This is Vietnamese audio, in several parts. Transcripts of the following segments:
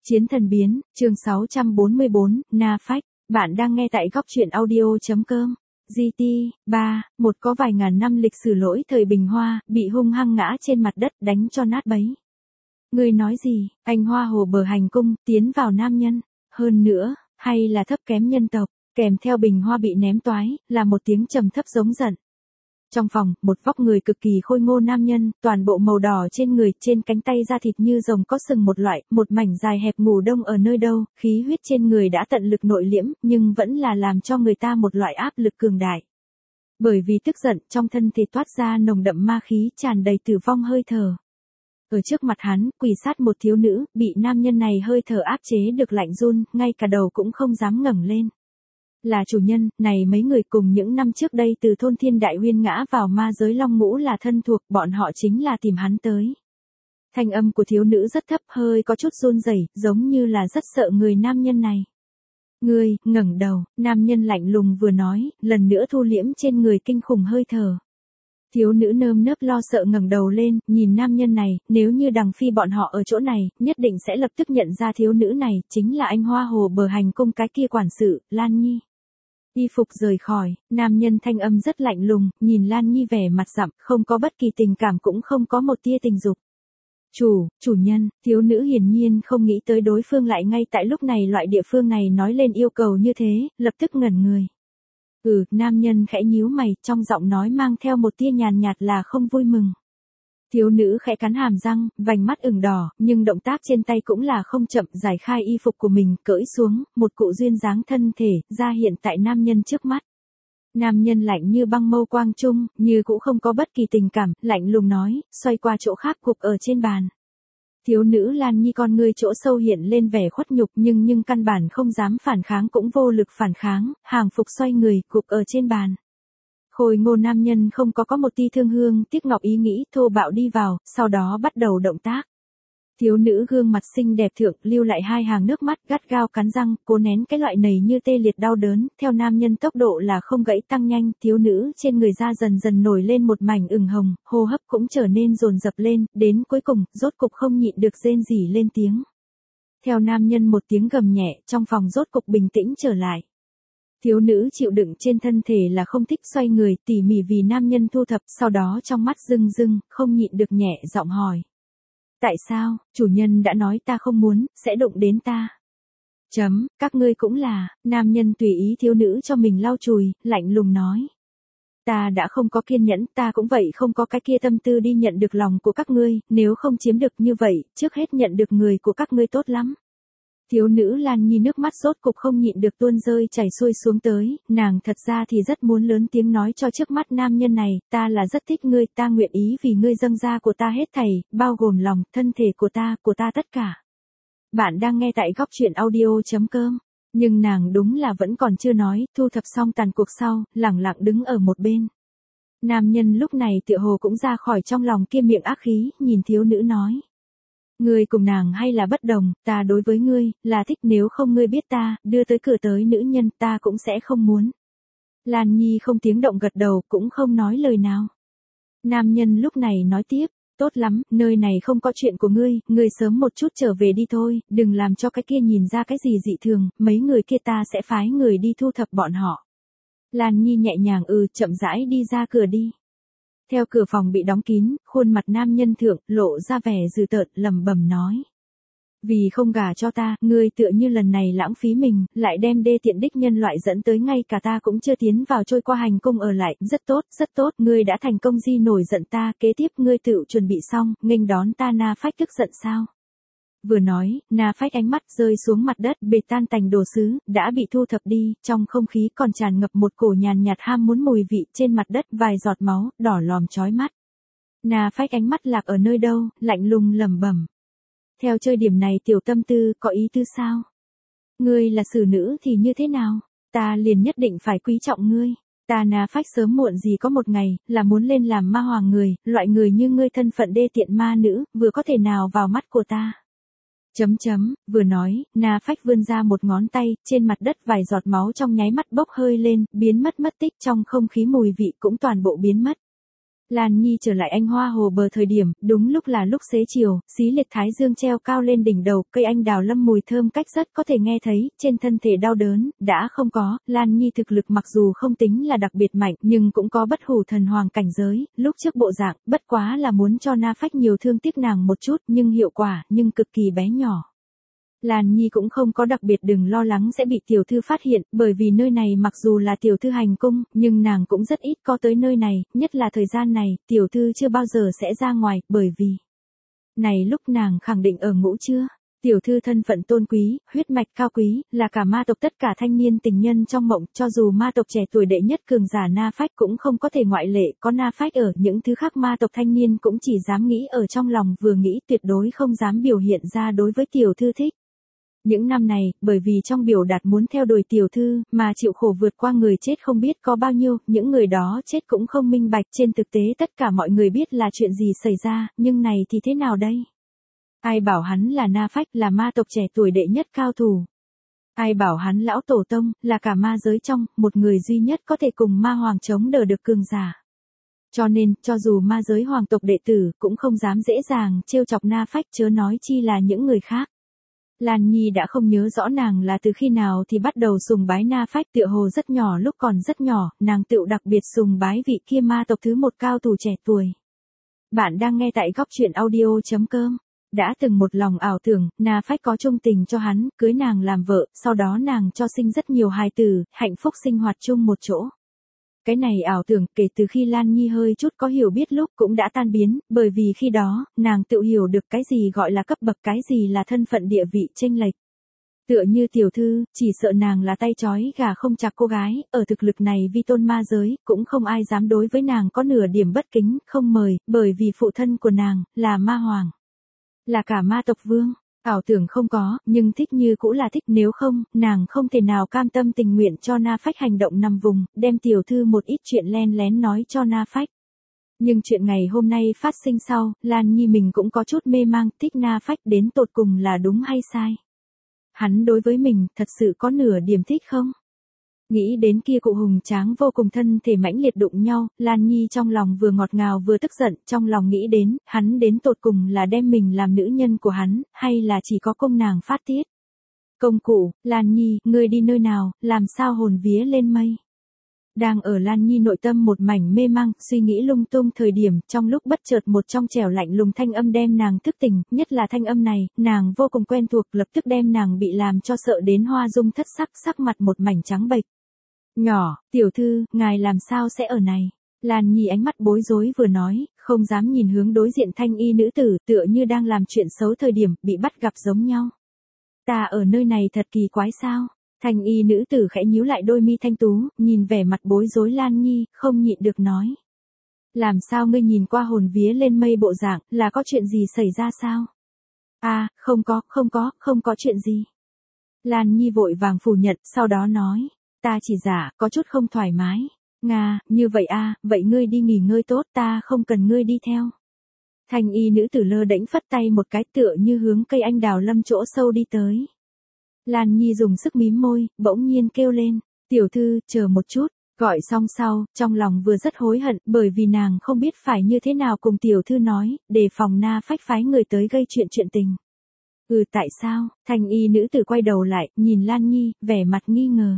Chiến thần biến, chương 644, Na Phách, bạn đang nghe tại góc truyện audio.com. GT, 3, một có vài ngàn năm lịch sử lỗi thời Bình Hoa, bị hung hăng ngã trên mặt đất đánh cho nát bấy. Ngươi nói gì, anh Hoa Hồ bờ hành cung, tiến vào nam nhân, hơn nữa, hay là thấp kém nhân tộc, kèm theo Bình Hoa bị ném toái, là một tiếng trầm thấp giống giận. Trong phòng, một vóc người cực kỳ khôi ngô nam nhân, toàn bộ màu đỏ trên người, trên cánh tay da thịt như rồng có sừng một loại, một mảnh dài hẹp ngủ đông ở nơi đâu, khí huyết trên người đã tận lực nội liễm, nhưng vẫn là làm cho người ta một loại áp lực cường đại. Bởi vì tức giận, trong thân thể toát ra nồng đậm ma khí, tràn đầy tử vong hơi thở. Ở trước mặt hắn, quỳ sát một thiếu nữ, bị nam nhân này hơi thở áp chế được lạnh run, ngay cả đầu cũng không dám ngẩng lên. Là chủ nhân, này mấy người cùng những năm trước đây từ thôn Thiên Đại Huyên ngã vào ma giới Long Ngũ là thân thuộc, bọn họ chính là tìm hắn tới. Thanh âm của thiếu nữ rất thấp, hơi có chút run rẩy, giống như là rất sợ người nam nhân này. Ngươi, ngẩng đầu, nam nhân lạnh lùng vừa nói, lần nữa thu liễm trên người kinh khủng hơi thở. Thiếu nữ nơm nớp lo sợ ngẩng đầu lên, nhìn nam nhân này, nếu như Đằng Phi bọn họ ở chỗ này, nhất định sẽ lập tức nhận ra thiếu nữ này, chính là anh Hoa Hồ bờ hành cung cái kia quản sự, Lan Nhi. Y phục rời khỏi, nam nhân thanh âm rất lạnh lùng, nhìn Lan Nhi vẻ mặt sậm, không có bất kỳ tình cảm cũng không có một tia tình dục. Chủ nhân, thiếu nữ hiển nhiên không nghĩ tới đối phương lại ngay tại lúc này loại địa phương này nói lên yêu cầu như thế, lập tức ngẩn người. Nam nhân khẽ nhíu mày, trong giọng nói mang theo một tia nhàn nhạt là không vui mừng. Thiếu nữ khẽ cắn hàm răng, vành mắt ửng đỏ, nhưng động tác trên tay cũng là không chậm, giải khai y phục của mình, cởi xuống, một cụ duyên dáng thân thể, ra hiện tại nam nhân trước mắt. Nam nhân lạnh như băng mâu quang trung, như cũng không có bất kỳ tình cảm, lạnh lùng nói, xoay qua chỗ khác cục ở trên bàn. Thiếu nữ Lan Nhi con ngươi chỗ sâu hiện lên vẻ khuất nhục nhưng căn bản không dám phản kháng cũng vô lực phản kháng, hàng phục xoay người, cục ở trên bàn. Khôi ngô nam nhân không có một tia thương hương, tiếc ngọc ý nghĩ, thô bạo đi vào, sau đó bắt đầu động tác. Thiếu nữ gương mặt xinh đẹp thượng, lưu lại hai hàng nước mắt, gắt gao cắn răng, cố nén cái loại nầy như tê liệt đau đớn, theo nam nhân tốc độ là không gãy tăng nhanh, thiếu nữ trên người da dần dần nổi lên một mảnh ửng hồng, hô hấp cũng trở nên dồn dập lên, đến cuối cùng, rốt cục không nhịn được rên rỉ lên tiếng. Theo nam nhân một tiếng gầm nhẹ, trong phòng rốt cục bình tĩnh trở lại. Thiếu nữ chịu đựng trên thân thể là không thích, xoay người, tỉ mỉ vì nam nhân thu thập, sau đó trong mắt rưng rưng, không nhịn được nhẹ giọng hỏi. Tại sao, chủ nhân đã nói ta không muốn, sẽ đụng đến ta. Các ngươi cũng là, nam nhân tùy ý thiếu nữ cho mình lau chùi, lạnh lùng nói. Ta đã không có kiên nhẫn, ta cũng vậy không có cái kia tâm tư đi nhận được lòng của các ngươi, nếu không chiếm được như vậy, trước hết nhận được người của các ngươi tốt lắm. Thiếu nữ Lan Nhi nước mắt rốt cục không nhịn được tuôn rơi chảy xuôi xuống tới, nàng thật ra thì rất muốn lớn tiếng nói cho trước mắt nam nhân này, ta là rất thích ngươi, ta nguyện ý vì ngươi dâng ra của ta hết thảy, bao gồm lòng, thân thể của ta tất cả. Bạn đang nghe tại góc truyện audio.com, nhưng nàng đúng là vẫn còn chưa nói, thu thập xong tàn cuộc sau, lẳng lặng đứng ở một bên. Nam nhân lúc này tựa hồ cũng ra khỏi trong lòng kia miệng ác khí, nhìn thiếu nữ nói. Ngươi cùng nàng hay là bất đồng, ta đối với ngươi, là thích, nếu không ngươi biết ta, đưa tới cửa tới nữ nhân, ta cũng sẽ không muốn. Lan Nhi không tiếng động gật đầu, cũng không nói lời nào. Nam nhân lúc này nói tiếp, tốt lắm, nơi này không có chuyện của ngươi sớm một chút trở về đi thôi, đừng làm cho cái kia nhìn ra cái gì dị thường, mấy người kia ta sẽ phái người đi thu thập bọn họ. Lan Nhi nhẹ nhàng chậm rãi đi ra cửa đi. Theo cửa phòng bị đóng kín, khuôn mặt nam nhân thượng, lộ ra vẻ dữ tợn, lẩm bẩm nói. Vì không gả cho ta, ngươi tựa như lần này lãng phí mình, lại đem đê tiện đích nhân loại dẫn tới ngay cả ta cũng chưa tiến vào trôi qua hành cung ở lại, rất tốt, ngươi đã thành công di nổi giận ta, kế tiếp ngươi tự chuẩn bị xong, nghênh đón ta. Na Phách tức giận sao? Vừa nói, Na Phách ánh mắt rơi xuống mặt đất, bệt tan tành đồ sứ, đã bị thu thập đi, trong không khí còn tràn ngập một cổ nhàn nhạt ham muốn mùi vị, trên mặt đất vài giọt máu, đỏ lòm chói mắt. Na Phách ánh mắt lạc ở nơi đâu, lạnh lùng lẩm bẩm. Theo chơi điểm này tiểu tâm tư, có ý tư sao? Ngươi là xử nữ thì như thế nào? Ta liền nhất định phải quý trọng ngươi. Ta Na Phách sớm muộn gì có một ngày, là muốn lên làm ma hoàng người, loại người như ngươi thân phận đê tiện ma nữ, vừa có thể nào vào mắt của ta. Vừa nói, Na Phách vươn ra một ngón tay, trên mặt đất vài giọt máu trong nháy mắt bốc hơi lên, biến mất tích, trong không khí mùi vị cũng toàn bộ biến mất. Lan Nhi trở lại anh hoa hồ bờ thời điểm, đúng lúc là lúc xế chiều, xí liệt thái dương treo cao lên đỉnh đầu, cây anh đào lâm mùi thơm cách rất có thể nghe thấy, trên thân thể đau đớn, đã không có, Lan Nhi thực lực mặc dù không tính là đặc biệt mạnh, nhưng cũng có bất hủ thần hoàng cảnh giới, lúc trước bộ dạng, bất quá là muốn cho Na Phách nhiều thương tiếc nàng một chút, nhưng hiệu quả, nhưng cực kỳ bé nhỏ. Lan Nhi cũng không có đặc biệt đừng lo lắng sẽ bị tiểu thư phát hiện, bởi vì nơi này mặc dù là tiểu thư hành cung, nhưng nàng cũng rất ít có tới nơi này, nhất là thời gian này, tiểu thư chưa bao giờ sẽ ra ngoài, bởi vì này lúc nàng khẳng định ở ngũ trưa. Tiểu thư thân phận tôn quý, huyết mạch cao quý, là cả ma tộc tất cả thanh niên tình nhân trong mộng, cho dù ma tộc trẻ tuổi đệ nhất cường giả Na Phách cũng không có thể ngoại lệ, có Na Phách ở, những thứ khác ma tộc thanh niên cũng chỉ dám nghĩ ở trong lòng vừa nghĩ tuyệt đối không dám biểu hiện ra đối với tiểu thư thích. Những năm này, bởi vì trong biểu đạt muốn theo đuổi tiểu thư, mà chịu khổ vượt qua người chết không biết có bao nhiêu, những người đó chết cũng không minh bạch, trên thực tế tất cả mọi người biết là chuyện gì xảy ra, nhưng này thì thế nào đây? Ai bảo hắn là Na Phách, là ma tộc trẻ tuổi đệ nhất cao thủ? Ai bảo hắn lão tổ tông, là cả ma giới trong, một người duy nhất có thể cùng ma hoàng chống đỡ được cường giả? Cho nên, cho dù ma giới hoàng tộc đệ tử, cũng không dám dễ dàng trêu chọc Na Phách, chớ nói chi là những người khác. Lan Nhi đã không nhớ rõ nàng là từ khi nào thì bắt đầu sùng bái Na Phách, tựa hồ rất nhỏ, lúc còn rất nhỏ, nàng tựu đặc biệt sùng bái vị kia ma tộc thứ một cao thủ trẻ tuổi. Bạn đang nghe tại góc truyện audio.com. Đã từng một lòng ảo tưởng, Na Phách có chung tình cho hắn, cưới nàng làm vợ, sau đó nàng cho sinh rất nhiều hài tử, hạnh phúc sinh hoạt chung một chỗ. Cái này ảo tưởng, kể từ khi Lan Nhi hơi chút có hiểu biết lúc cũng đã tan biến, bởi vì khi đó, nàng tự hiểu được cái gì gọi là cấp bậc, cái gì là thân phận địa vị chênh lệch. Tựa như tiểu thư, chỉ sợ nàng là tay trói gà không chặt cô gái, ở thực lực này vi tôn ma giới, cũng không ai dám đối với nàng có nửa điểm bất kính, không mời, bởi vì phụ thân của nàng, là ma hoàng. Là cả ma tộc vương. Ảo tưởng không có, nhưng thích như cũ là thích, nếu không, nàng không thể nào cam tâm tình nguyện cho Na Phách hành động nằm vùng, đem tiểu thư một ít chuyện len lén nói cho Na Phách. Nhưng chuyện ngày hôm nay phát sinh sau, Lan Nhi mình cũng có chút mê mang, thích Na Phách đến tột cùng là đúng hay sai. Hắn đối với mình, thật sự có nửa điểm thích không? Nghĩ đến kia cụ hùng tráng vô cùng thân thể mãnh liệt đụng nhau, Lan Nhi trong lòng vừa ngọt ngào vừa tức giận, trong lòng nghĩ đến, hắn đến tột cùng là đem mình làm nữ nhân của hắn, hay là chỉ có công nàng phát tiết. Công cụ, Lan Nhi, ngươi đi nơi nào, làm sao hồn vía lên mây. Đang ở Lan Nhi nội tâm một mảnh mê mang, suy nghĩ lung tung thời điểm, trong lúc bất chợt một trong trẻo lạnh lùng thanh âm đem nàng thức tỉnh, nhất là thanh âm này, nàng vô cùng quen thuộc, lập tức đem nàng bị làm cho sợ đến hoa dung thất sắc, sắc mặt một mảnh trắng bệch. Nhỏ, tiểu thư, ngài làm sao sẽ ở này? Lan Nhi ánh mắt bối rối vừa nói, không dám nhìn hướng đối diện thanh y nữ tử, tựa như đang làm chuyện xấu thời điểm, bị bắt gặp giống nhau. Ta ở nơi này thật kỳ quái sao? Thanh y nữ tử khẽ nhíu lại đôi mi thanh tú, nhìn vẻ mặt bối rối Lan Nhi, không nhịn được nói. Làm sao ngươi nhìn qua hồn vía lên mây bộ dạng, là có chuyện gì xảy ra sao? À, không có chuyện gì. Lan Nhi vội vàng phủ nhận, sau đó nói. Ta chỉ giả, có chút không thoải mái. Nga, như vậy à, vậy ngươi đi nghỉ ngơi tốt, ta không cần ngươi đi theo. Thanh y nữ tử lơ đễnh phất tay một cái, tựa như hướng cây anh đào lâm chỗ sâu đi tới. Lan Nhi dùng sức mím môi, bỗng nhiên kêu lên, tiểu thư, chờ một chút, gọi xong sau, trong lòng vừa rất hối hận, bởi vì nàng không biết phải như thế nào cùng tiểu thư nói, để phòng Na Phách phái người tới gây chuyện tình. Tại sao? Thanh y nữ tử quay đầu lại, nhìn Lan Nhi, vẻ mặt nghi ngờ.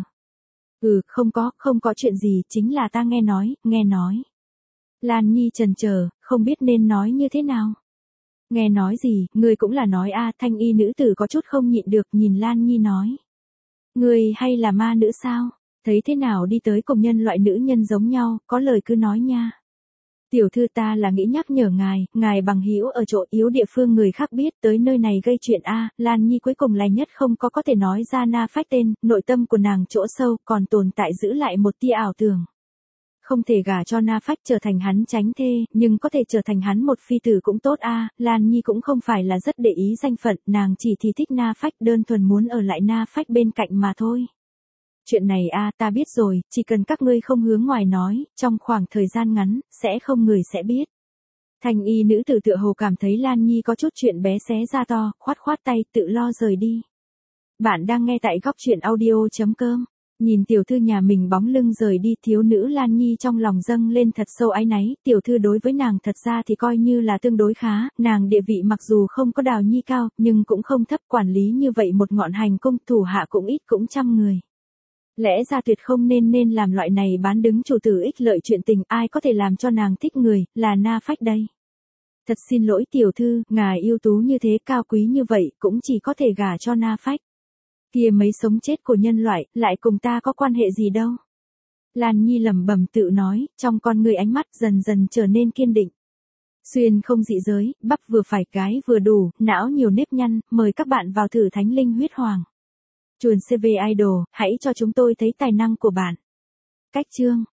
Không có chuyện gì, chính là ta nghe nói. Lan Nhi chần chờ, không biết nên nói như thế nào. Nghe nói gì, ngươi cũng là nói a, thanh y nữ tử có chút không nhịn được, nhìn Lan Nhi nói. Ngươi hay là ma nữ sao? Thấy thế nào đi tới cùng nhân loại nữ nhân giống nhau, có lời cứ nói nha. Tiểu thư ta là nghĩ nhắc nhở ngài bằng hữu ở chỗ yếu địa phương người khác biết tới nơi này gây chuyện a. Lan Nhi cuối cùng là nhất không có thể nói ra Na Phách tên, nội tâm của nàng chỗ sâu còn tồn tại giữ lại một tia ảo tưởng. Không thể gả cho Na Phách trở thành hắn chánh thê, nhưng có thể trở thành hắn một phi tử cũng tốt a. Lan Nhi cũng không phải là rất để ý danh phận, nàng chỉ thì thích Na Phách, đơn thuần muốn ở lại Na Phách bên cạnh mà thôi. Chuyện này a, ta biết rồi, chỉ cần các ngươi không hướng ngoài nói, trong khoảng thời gian ngắn, sẽ không người sẽ biết. Thanh y nữ tử tựa hồ cảm thấy Lan Nhi có chút chuyện bé xé ra to, khoát tay, tự lo rời đi. Bạn đang nghe tại góc truyện audio.com. Nhìn tiểu thư nhà mình bóng lưng rời đi, thiếu nữ Lan Nhi trong lòng dâng lên thật sâu áy náy, tiểu thư đối với nàng thật ra thì coi như là tương đối khá, nàng địa vị mặc dù không có Đào Nhi cao, nhưng cũng không thấp, quản lý như vậy một ngọn hành cung, thủ hạ cũng ít cũng trăm người. Lẽ ra tuyệt không nên làm loại này bán đứng chủ tử ích lợi chuyện tình, ai có thể làm cho nàng thích người, là Na Phách đây. Thật xin lỗi tiểu thư, ngài ưu tú như thế, cao quý như vậy, cũng chỉ có thể gả cho Na Phách. Kia mấy sống chết của nhân loại, lại cùng ta có quan hệ gì đâu. Lan Nhi lẩm bẩm tự nói, trong con người ánh mắt dần dần trở nên kiên định. Xuyên không dị giới, bắp vừa phải, cái vừa đủ, não nhiều nếp nhăn, mời các bạn vào thử Thánh Linh Huyết Hoàng. Chuồn CV Idol, hãy cho chúng tôi thấy tài năng của bạn. Cách chương